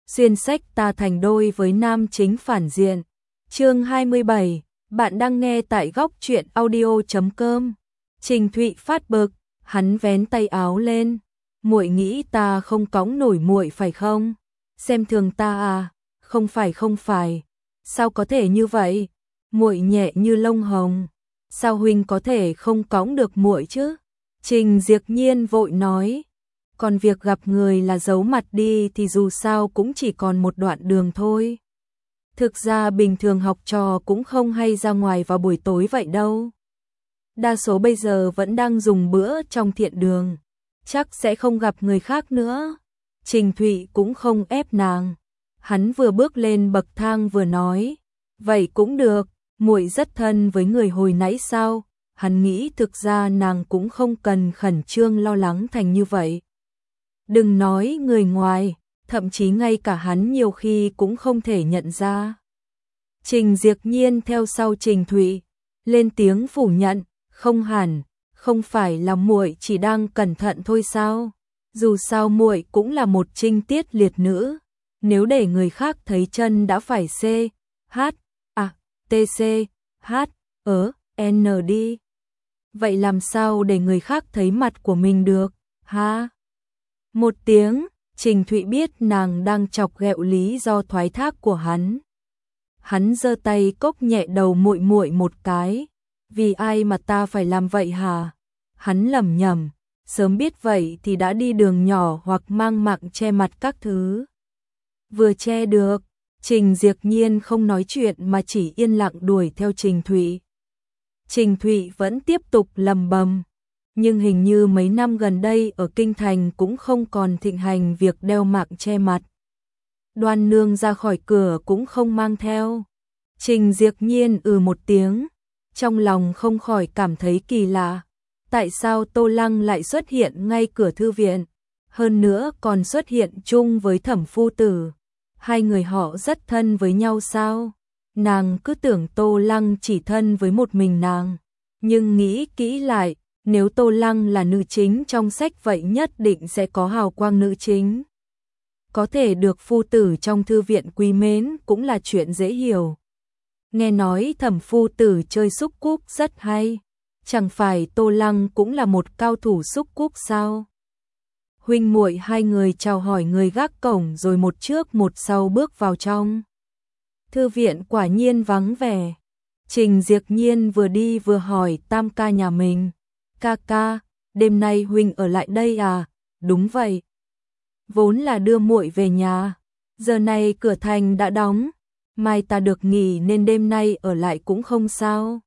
xuyên sách ta thành đôi với nam chính phản diện. Chương 27, bạn đang nghe tại góc truyện audio.com. Trình Thụy phát bực, hắn vén tay áo lên. Muội nghĩ ta không cõng nổi muội phải không? Xem thường ta à? Không phải. Sao có thể như vậy? Muội nhẹ như lông hồng, sao huynh có thể không cõng được muội chứ? Trình Diệp Nhiên vội nói. Còn việc gặp người là giấu mặt đi thì dù sao cũng chỉ còn một đoạn đường thôi. Thực ra bình thường học trò cũng không hay ra ngoài vào buổi tối vậy đâu. Đa số bây giờ vẫn đang dùng bữa trong thiện đường, chắc sẽ không gặp người khác nữa. Trình Thụy cũng không ép nàng. Hắn vừa bước lên bậc thang vừa nói, vậy cũng được, muội rất thân với người hồi nãy sao? Hắn nghĩ thực ra nàng cũng không cần khẩn trương lo lắng thành như vậy. Đừng nói người ngoài, thậm chí ngay cả hắn nhiều khi cũng không thể nhận ra. Trình Diệp Nhiên theo sau Trình Thụy, lên tiếng phủ nhận, không hẳn, không phải là muội chỉ đang cẩn thận thôi sao? Dù sao muội cũng là một trinh tiết liệt nữ, nếu để người khác thấy chân đã phải N đi. Vậy làm sao để người khác thấy mặt của mình được, ha? Một tiếng, Trình Thụy biết nàng đang chọc ghẹo lý do thoái thác của hắn. Hắn giơ tay cốc nhẹ đầu muội muội một cái. Vì ai mà ta phải làm vậy hả? Hắn lẩm nhẩm, sớm biết vậy thì đã đi đường nhỏ hoặc mang mạng che mặt các thứ. Vừa che được, Trình Diệp Nhiên không nói chuyện mà chỉ yên lặng đuổi theo Trình Thụy. Trình Thụy vẫn tiếp tục lầm bầm, nhưng hình như mấy năm gần đây ở Kinh Thành cũng không còn thịnh hành việc đeo mạng che mặt. Đoan Nương ra khỏi cửa cũng không mang theo. Trình Diệp Nhiên một tiếng, trong lòng không khỏi cảm thấy kỳ lạ. Tại sao Tô Lăng lại xuất hiện ngay cửa thư viện, hơn nữa còn xuất hiện chung với Thẩm phu tử? Hai người họ rất thân với nhau sao? Nàng cứ tưởng Tô Lăng chỉ thân với một mình nàng, nhưng nghĩ kỹ lại, nếu Tô Lăng là nữ chính trong sách vậy nhất định sẽ có hào quang nữ chính. Có thể được phu tử trong thư viện quý mến cũng là chuyện dễ hiểu. Nghe nói Thẩm phu tử chơi xúc cúc rất hay, chẳng phải Tô Lăng cũng là một cao thủ xúc cúc sao? Huynh muội hai người chào hỏi người gác cổng rồi một trước một sau bước vào trong. Thư viện quả nhiên vắng vẻ. Trình Diệp Nhiên vừa đi vừa hỏi tam ca nhà mình. Ca, đêm nay huynh ở lại đây à? Đúng vậy. Vốn là đưa muội về nhà. Giờ này cửa thành đã đóng. Mai ta được nghỉ nên đêm nay ở lại cũng không sao.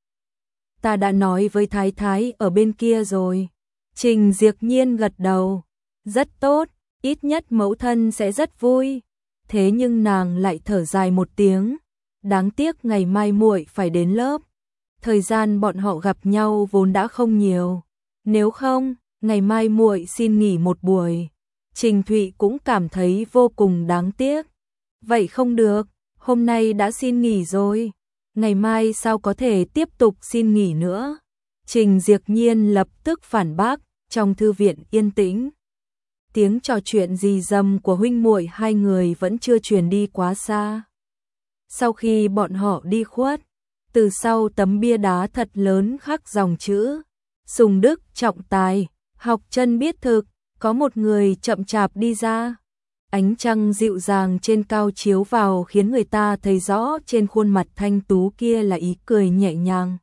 Ta đã nói với Thái Thái ở bên kia rồi. Trình Diệp Nhiên gật đầu. Rất tốt, ít nhất mẫu thân sẽ rất vui. Thế nhưng nàng lại thở dài một tiếng. Đáng tiếc ngày mai muội phải đến lớp. Thời gian bọn họ gặp nhau vốn đã không nhiều. Nếu không, ngày mai muội xin nghỉ một buổi. Trình Thụy cũng cảm thấy vô cùng đáng tiếc. Vậy không được, hôm nay đã xin nghỉ rồi. Ngày mai sao có thể tiếp tục xin nghỉ nữa? Trình Diệp Nhiên lập tức phản bác, trong thư viện yên tĩnh. Tiếng trò chuyện rì rầm của huynh muội hai người vẫn chưa truyền đi quá xa. Sau khi bọn họ đi khuất, từ sau tấm bia đá thật lớn khắc dòng chữ Sùng Đức trọng tài, học chân biết thực, có một người chậm chạp đi ra. Ánh trăng dịu dàng trên cao chiếu vào khiến người ta thấy rõ trên khuôn mặt thanh tú kia là ý cười nhẹ nhàng.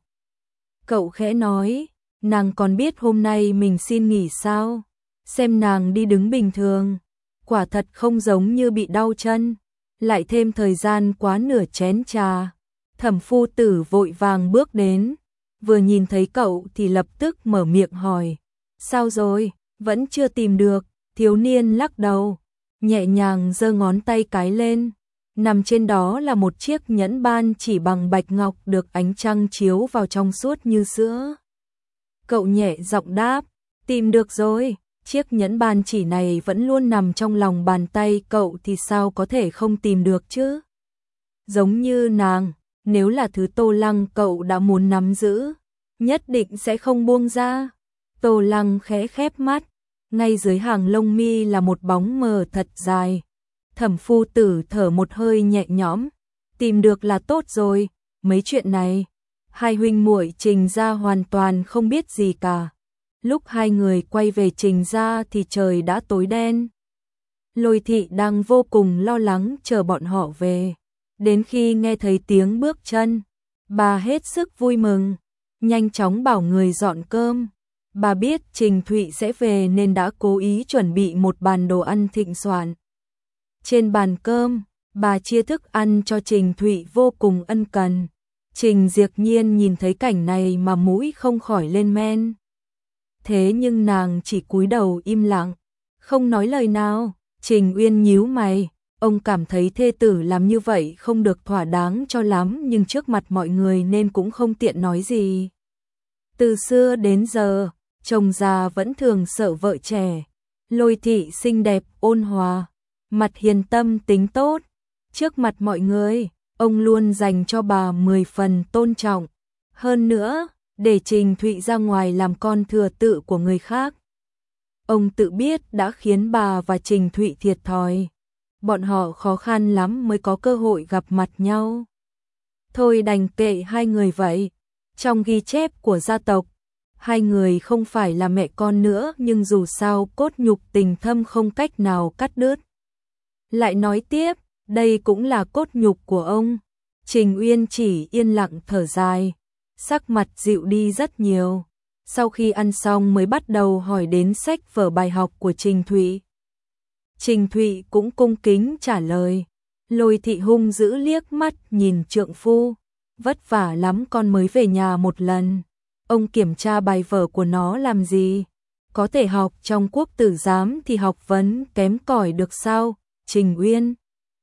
Cậu khẽ nói, nàng còn biết hôm nay mình xin nghỉ sao? Xem nàng đi đứng bình thường, quả thật không giống như bị đau chân, lại thêm thời gian quá nửa chén trà. Thẩm phu tử vội vàng bước đến, vừa nhìn thấy cậu thì lập tức mở miệng hỏi, sao rồi, vẫn chưa tìm được? Thiếu niên lắc đầu, nhẹ nhàng giơ ngón tay cái lên, nằm trên đó là một chiếc nhẫn ban chỉ bằng bạch ngọc được ánh trăng chiếu vào trong suốt như sữa. Cậu nhẹ giọng đáp, tìm được rồi. Chiếc nhẫn ban chỉ này vẫn luôn nằm trong lòng bàn tay cậu thì sao có thể không tìm được chứ? Giống như nàng, nếu là thứ Tô Lăng cậu đã muốn nắm giữ, nhất định sẽ không buông ra. Tô Lăng khẽ khép mắt, ngay dưới hàng lông mi là một bóng mờ thật dài. Thẩm phu tử thở một hơi nhẹ nhõm, tìm được là tốt rồi, mấy chuyện này, hai huynh muội Trình gia hoàn toàn không biết gì cả. Lúc hai người quay về Trình gia thì trời đã tối đen. Lôi thị đang vô cùng lo lắng chờ bọn họ về. Đến khi nghe thấy tiếng bước chân, bà hết sức vui mừng, nhanh chóng bảo người dọn cơm. Bà biết Trình Thụy sẽ về nên đã cố ý chuẩn bị một bàn đồ ăn thịnh soạn. Trên bàn cơm, bà chia thức ăn cho Trình Thụy vô cùng ân cần. Trình Diệp Nhiên nhìn thấy cảnh này mà mũi không khỏi lên men. Thế nhưng nàng chỉ cúi đầu im lặng, không nói lời nào. Trình Uyên nhíu mày, ông cảm thấy thê tử làm như vậy không được thỏa đáng cho lắm nhưng trước mặt mọi người nên cũng không tiện nói gì. Từ xưa đến giờ, chồng già vẫn thường sợ vợ trẻ. Lôi thị xinh đẹp, ôn hòa, mặt hiền tâm tính tốt. Trước mặt mọi người, ông luôn dành cho bà 10 phần tôn trọng. Hơn nữa, để Trình Thụy ra ngoài làm con thừa tự của người khác. Ông tự biết đã khiến bà và Trình Thụy thiệt thòi. Bọn họ khó khăn lắm mới có cơ hội gặp mặt nhau. Thôi đành kệ hai người vậy. Trong ghi chép của gia tộc, hai người không phải là mẹ con nữa nhưng dù sao cốt nhục tình thâm không cách nào cắt đứt. Lại nói tiếp, đây cũng là cốt nhục của ông. Trình Uyên chỉ yên lặng thở dài, sắc mặt dịu đi rất nhiều. Sau khi ăn xong mới bắt đầu hỏi đến sách vở bài học của Trình Thụy. Trình Thụy cũng cung kính trả lời. Lôi thị hung dữ liếc mắt nhìn trượng phu. Vất vả lắm con mới về nhà một lần. Ông kiểm tra bài vở của nó làm gì? Có thể học trong quốc tử giám thì học vấn kém cỏi được sao? Trình Uyên.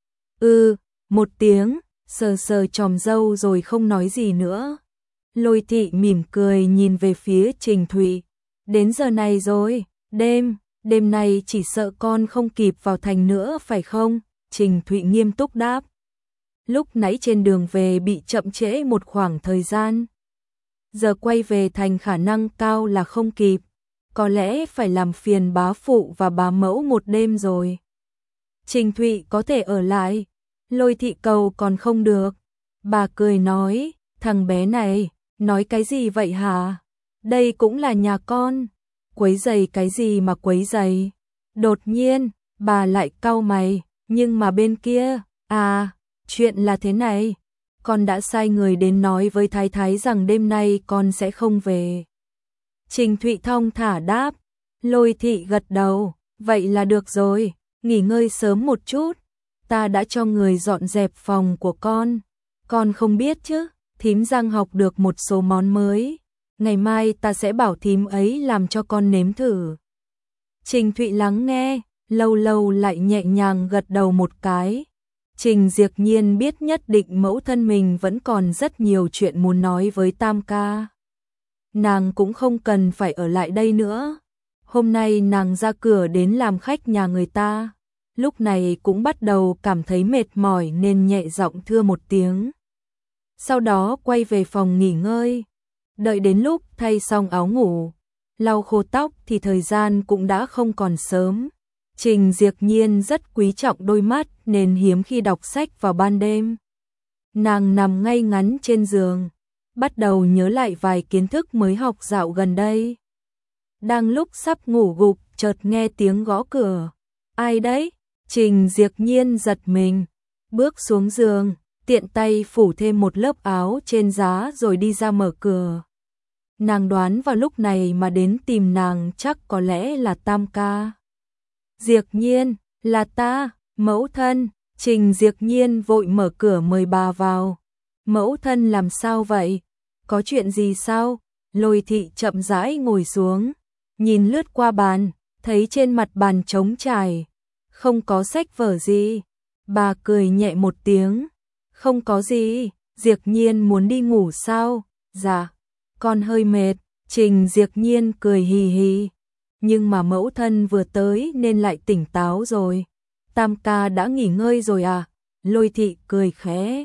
Một tiếng, sờ sờ chòm râu rồi không nói gì nữa. Lôi thị mỉm cười nhìn về phía Trình Thụy. Đến giờ này rồi, đêm nay chỉ sợ con không kịp vào thành nữa phải không? Trình Thụy nghiêm túc đáp. Lúc nãy trên đường về bị chậm trễ một khoảng thời gian. Giờ quay về thành khả năng cao là không kịp. Có lẽ phải làm phiền bá phụ và bá mẫu một đêm rồi. Trình Thụy có thể ở lại. Lôi thị cầu còn không được. Bà cười nói, thằng bé này, nói cái gì vậy hả? Đây cũng là nhà con. Quấy giày cái gì mà quấy giày? Đột nhiên, bà lại cau mày, nhưng mà bên kia, chuyện là thế này. Con đã sai người đến nói với thái thái rằng đêm nay con sẽ không về. Trình Thụy thong thả đáp. Lôi thị gật đầu, vậy là được rồi, nghỉ ngơi sớm một chút. Ta đã cho người dọn dẹp phòng của con không biết chứ, thím Giang học được một số món mới. Ngày mai ta sẽ bảo thím ấy làm cho con nếm thử. Trình Thụy lắng nghe, lâu lâu lại nhẹ nhàng gật đầu một cái. Trình Diệp Nhiên biết nhất định mẫu thân mình vẫn còn rất nhiều chuyện muốn nói với Tam ca. Nàng cũng không cần phải ở lại đây nữa. Hôm nay nàng ra cửa đến làm khách nhà người ta. Lúc này cũng bắt đầu cảm thấy mệt mỏi nên nhẹ giọng thưa một tiếng. Sau đó quay về phòng nghỉ ngơi. Đợi đến lúc thay xong áo ngủ, lau khô tóc thì thời gian cũng đã không còn sớm. Trình Diệp Nhiên rất quý trọng đôi mắt nên hiếm khi đọc sách vào ban đêm. Nàng nằm ngay ngắn trên giường, bắt đầu nhớ lại vài kiến thức mới học dạo gần đây. Đang lúc sắp ngủ gục, chợt nghe tiếng gõ cửa. Ai đấy? Trình Diệp Nhiên giật mình, bước xuống giường, tiện tay phủ thêm một lớp áo trên giá rồi đi ra mở cửa. Nàng đoán vào lúc này mà đến tìm nàng chắc có lẽ là Tam ca. Diệp Nhiên, là ta, mẫu thân. Trình Diệp Nhiên vội mở cửa mời bà vào. Mẫu thân làm sao vậy? Có chuyện gì sao? Lôi thị chậm rãi ngồi xuống, nhìn lướt qua bàn, thấy trên mặt bàn trống trải, không có sách vở gì. Bà cười nhẹ một tiếng, không có gì. Diệp Nhiên muốn đi ngủ sao? Dạ, con hơi mệt. Trình Diệp Nhiên cười hì hì. Nhưng mà mẫu thân vừa tới nên lại tỉnh táo rồi. Tam ca đã nghỉ ngơi rồi à? Lôi thị cười khẽ.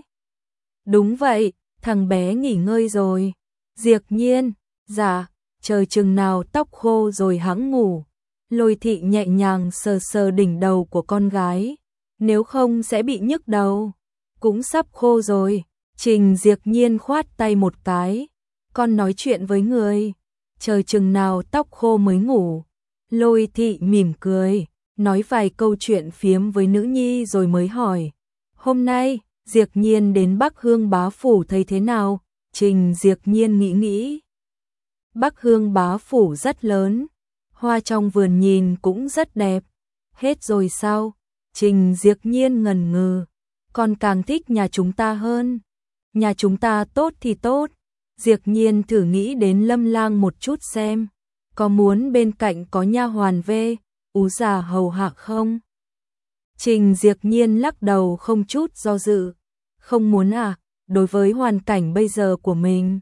Đúng vậy, thằng bé nghỉ ngơi rồi. Diệp Nhiên, dạ, chờ chừng nào tóc khô rồi hẵng ngủ. Lôi thị nhẹ nhàng sờ sờ đỉnh đầu của con gái. nếu không sẽ bị nhức đầu. Cũng sắp khô rồi. Trình Diệp Nhiên khoát tay một cái, con nói chuyện với người, chờ chừng nào tóc khô mới ngủ. Lôi Thị mỉm cười, nói vài câu chuyện phiếm với nữ nhi rồi mới hỏi, hôm nay Diệp Nhiên đến Bắc Hương Bá Phủ thấy thế nào? Trình Diệp Nhiên nghĩ. Bắc Hương Bá Phủ rất lớn, hoa trong vườn nhìn cũng rất đẹp. Hết rồi sao? Trình Diệp Nhiên ngần ngừ, con càng thích nhà chúng ta hơn. Nhà chúng ta tốt thì tốt. Diệp Nhiên thử nghĩ đến Lâm Lang một chút xem, có muốn bên cạnh có nha hoàn về ú già hầu hạ không? Trình Diệp Nhiên lắc đầu không chút do dự, không muốn à, đối với hoàn cảnh bây giờ của mình.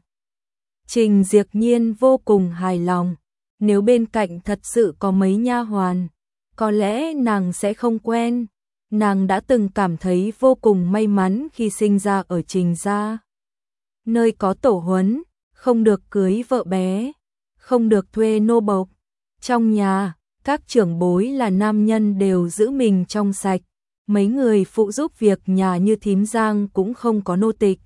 Trình Diệp Nhiên vô cùng hài lòng, nếu bên cạnh thật sự có mấy nha hoàn, có lẽ nàng sẽ không quen. Nàng đã từng cảm thấy vô cùng may mắn khi sinh ra ở Trình gia, nơi có tổ huấn, không được cưới vợ bé, không được thuê nô bộc. Trong nhà, các trưởng bối là nam nhân đều giữ mình trong sạch, mấy người phụ giúp việc nhà như thím Giang cũng không có nô tịch,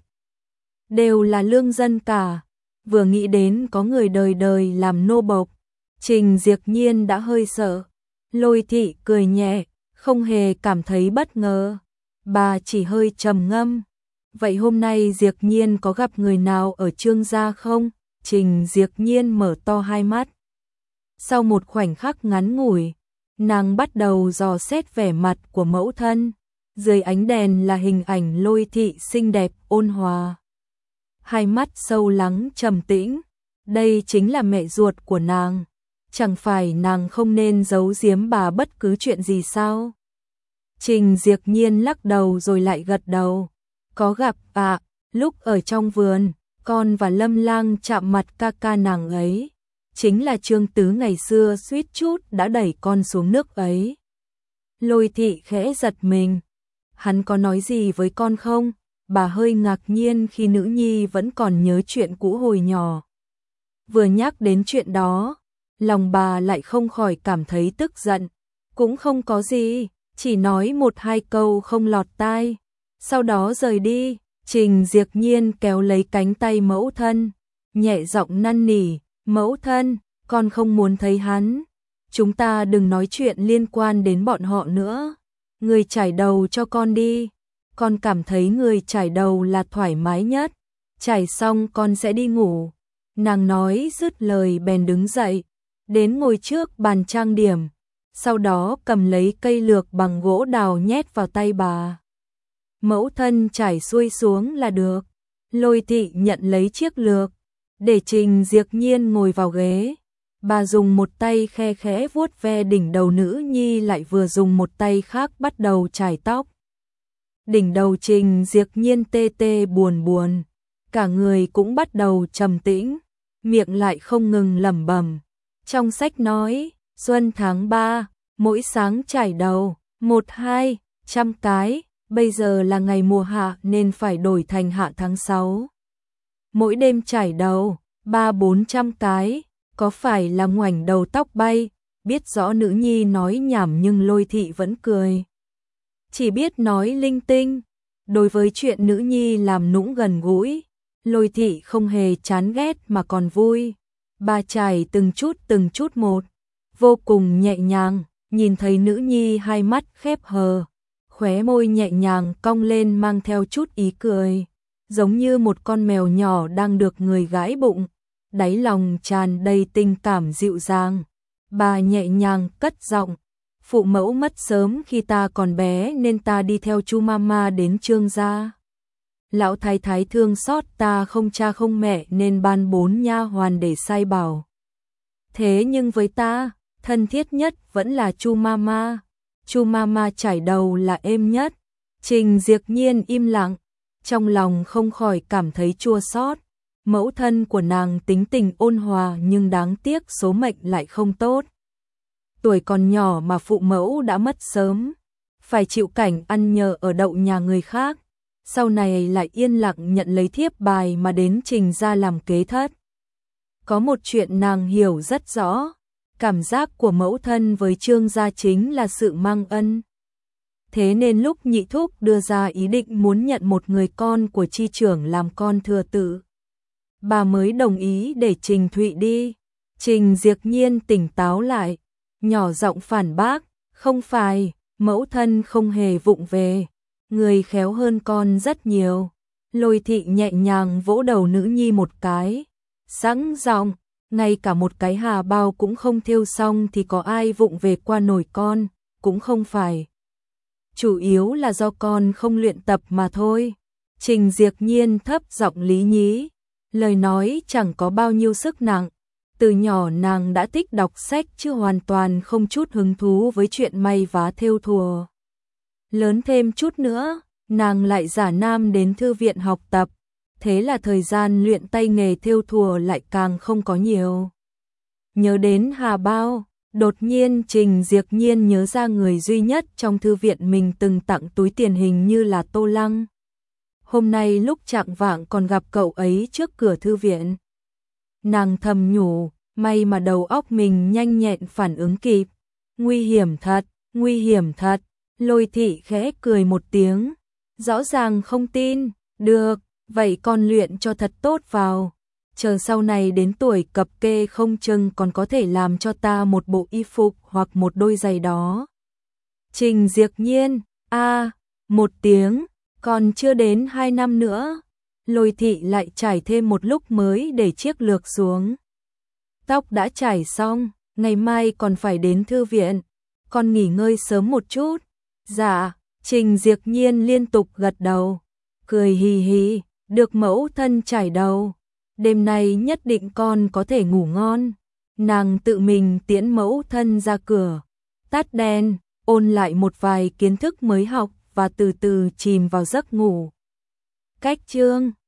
đều là lương dân cả. Vừa nghĩ đến có người đời đời làm nô bộc, Trình Diệp Nhiên đã hơi sợ. Lôi Thị cười nhẹ, không hề cảm thấy bất ngờ, bà chỉ hơi trầm ngâm. Vậy hôm nay Diệp Nhiên có gặp người nào ở Trương gia không? Trình Diệp Nhiên mở to hai mắt. Sau một khoảnh khắc ngắn ngủi, nàng bắt đầu dò xét vẻ mặt của mẫu thân. Dưới ánh đèn là hình ảnh Lôi Thị xinh đẹp ôn hòa, hai mắt sâu lắng trầm tĩnh. Đây chính là mẹ ruột của nàng. Chẳng phải nàng không nên giấu giếm bà bất cứ chuyện gì sao? Trình Diệp Nhiên lắc đầu rồi lại gật đầu. Có gặp ạ, lúc ở trong vườn, con và Lâm Lang chạm mặt ca ca nàng ấy. Chính là Trương Tứ ngày xưa suýt chút đã đẩy con xuống nước ấy. Lôi Thị khẽ giật mình. Hắn có nói gì với con không? Bà hơi ngạc nhiên khi nữ nhi vẫn còn nhớ chuyện cũ hồi nhỏ. Vừa nhắc đến chuyện đó, lòng bà lại không khỏi cảm thấy tức giận. Cũng không có gì, chỉ nói một hai câu không lọt tai, sau đó rời đi. Trình Diệp Nhiên kéo lấy cánh tay mẫu thân, nhẹ giọng năn nỉ, mẫu thân, con không muốn thấy hắn. Chúng ta đừng nói chuyện liên quan đến bọn họ nữa. Người chải đầu cho con đi. Con cảm thấy người chải đầu là thoải mái nhất. Chải xong con sẽ đi ngủ. Nàng nói dứt lời bèn đứng dậy, đến ngồi trước bàn trang điểm, sau đó cầm lấy cây lược bằng gỗ đào nhét vào tay bà. Mẫu thân chải xuôi xuống là được. Lôi Thị nhận lấy chiếc lược, để Trình Diệp Nhiên ngồi vào ghế. Bà dùng một tay khe khẽ vuốt ve đỉnh đầu nữ nhi, lại vừa dùng một tay khác bắt đầu chải tóc. Đỉnh đầu Trình Diệp Nhiên tê tê buồn buồn, cả người cũng bắt đầu trầm tĩnh, miệng lại không ngừng lẩm bẩm. Trong sách nói, xuân tháng 3, mỗi sáng chải đầu, 1-200 cái, bây giờ là ngày mùa hạ nên phải đổi thành hạ tháng 6. Mỗi đêm chải đầu, 300-400 cái, có phải là ngoảnh đầu tóc bay? Biết rõ nữ nhi nói nhảm nhưng Lôi Thị vẫn cười. Chỉ biết nói linh tinh. Đối với chuyện nữ nhi làm nũng gần gũi, Lôi Thị không hề chán ghét mà còn vui. Bà chải từng chút một, vô cùng nhẹ nhàng, nhìn thấy nữ nhi hai mắt khép hờ, khóe môi nhẹ nhàng cong lên mang theo chút ý cười, giống như một con mèo nhỏ đang được người gãi bụng, đáy lòng tràn đầy tình cảm dịu dàng. Bà nhẹ nhàng cất giọng, phụ mẫu mất sớm khi ta còn bé nên ta đi theo chu mama đến Trương gia. Lão thái thái thương xót ta không cha không mẹ nên ban 4 nha hoàn để sai bảo. Thế nhưng với ta, thân thiết nhất vẫn là chu mama. Chu mama chải đầu là êm nhất. Trình Diệp Nhiên im lặng, trong lòng không khỏi cảm thấy chua xót. Mẫu thân của nàng tính tình ôn hòa nhưng đáng tiếc số mệnh lại không tốt. Tuổi còn nhỏ mà phụ mẫu đã mất sớm, phải chịu cảnh ăn nhờ ở đậu nhà người khác. Sau này lại yên lặng nhận lấy thiếp bài mà đến Trình gia làm kế thất. Có một chuyện nàng hiểu rất rõ, cảm giác của mẫu thân với Trương gia chính là sự mang ân. Thế nên lúc nhị thúc đưa ra ý định muốn nhận một người con của chi trưởng làm con thừa tự, bà mới đồng ý để Trình Thụy đi. Trình Diệp Nhiên tỉnh táo lại, nhỏ giọng phản bác, không phải, mẫu thân không hề vụng về, người khéo hơn con rất nhiều. Lôi Thị nhẹ nhàng vỗ đầu nữ nhi một cái, sẵn giọng, ngay cả một cái hà bao cũng không thêu xong thì có ai vụng về qua nổi con, cũng không phải. Chủ yếu là do con không luyện tập mà thôi. Trình Diệp Nhiên thấp giọng lý nhí, lời nói chẳng có bao nhiêu sức nặng. Từ nhỏ nàng đã thích đọc sách chứ hoàn toàn không chút hứng thú với chuyện may vá thêu thùa. Lớn thêm chút nữa, nàng lại giả nam đến thư viện học tập, thế là thời gian luyện tay nghề thêu thùa lại càng không có nhiều. Nhớ đến hà bao, đột nhiên Trình Diệp Nhiên nhớ ra người duy nhất trong thư viện mình từng tặng túi tiền hình như là Tô Lăng. Hôm nay lúc chạng vạng còn gặp cậu ấy trước cửa thư viện. Nàng thầm nhủ, may mà đầu óc mình nhanh nhẹn phản ứng kịp. Nguy hiểm thật, nguy hiểm thật. Lôi Thị khẽ cười một tiếng, rõ ràng không tin. Được, vậy con luyện cho thật tốt vào, chờ sau này đến tuổi cập kê không chừng còn có thể làm cho ta một bộ y phục hoặc một đôi giày đó. Trình Diệp Nhiên, một tiếng, còn chưa đến 2 năm nữa. Lôi Thị lại trải thêm một lúc mới để chiếc lược xuống. Tóc đã trải xong, ngày mai còn phải đến thư viện, con nghỉ ngơi sớm một chút. Dạ, Trình Diệp Nhiên liên tục gật đầu, cười hì hì, được mẫu thân trải đầu. Đêm nay nhất định con có thể ngủ ngon. Nàng tự mình tiễn mẫu thân ra cửa, tắt đèn, ôn lại một vài kiến thức mới học và từ từ chìm vào giấc ngủ. Cách chương